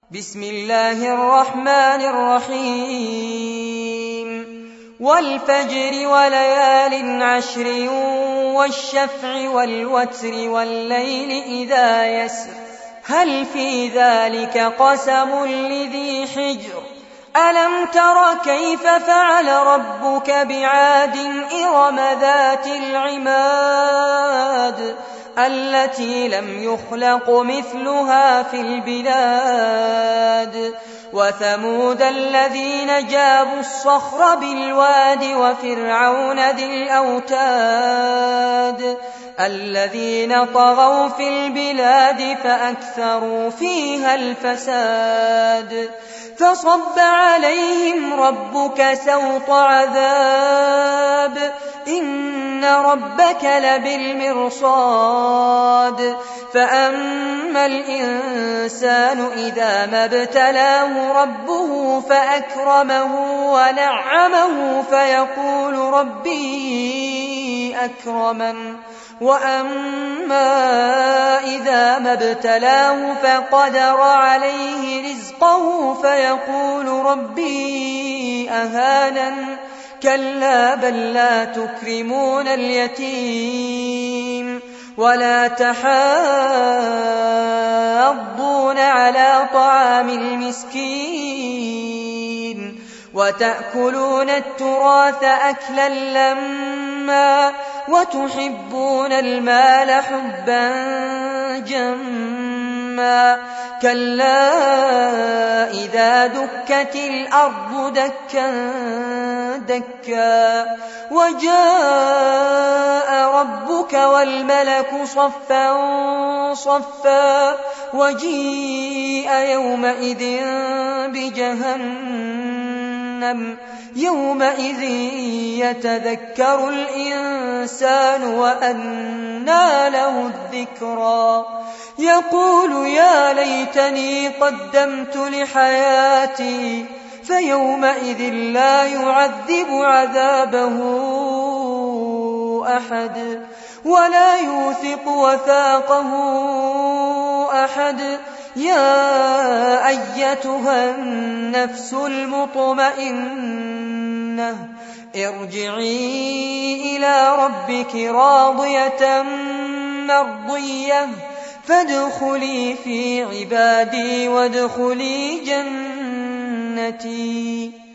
بسم الله الرحمن الرحيم والفجر وليال عشر والشفع والوتر والليل إذا يسر هل في ذلك قسم لذي حجر ألم تر كيف فعل ربك بعاد إرم ذات العماد التي لم يخلق مثلها في البلاد وثمود الذين جابوا الصخر بالواد وفرعون ذي الأوتاد الذين طغوا في البلاد فأكثروا فيها الفساد فصب عليهم ربك سوط عذاب إن ربك لبالمرصاد فأما الإنسان إذا ما ابتلاه ربه فأكرمه ونعمه فيقول ربي أكرمن وأما إذا ما ابتلاه فقدر عليه رزقه فيقول ربي أهانن كلا بل لا تكرمون اليتيم ولا تحاضون على طعام المسكين وتأكلون التراث أكلا لما وتحبون المال حبا جما كلا إذا دكت الأرض دكا دكا وجاء ربك والملك صفا صفا وجيء يومئذ بجهنم يومئذ يتذكر الإنسان وأنى له الذكرى يقول يا ليتني قدمت لحياتي فيومئذ لا يعذب عذابه أحد ولا يوثق وثاقه أحد يا أيتها النفس المطمئنة ارجعي إلى ربك راضية مرضية فادخلي في عبادي وادخلي جنتي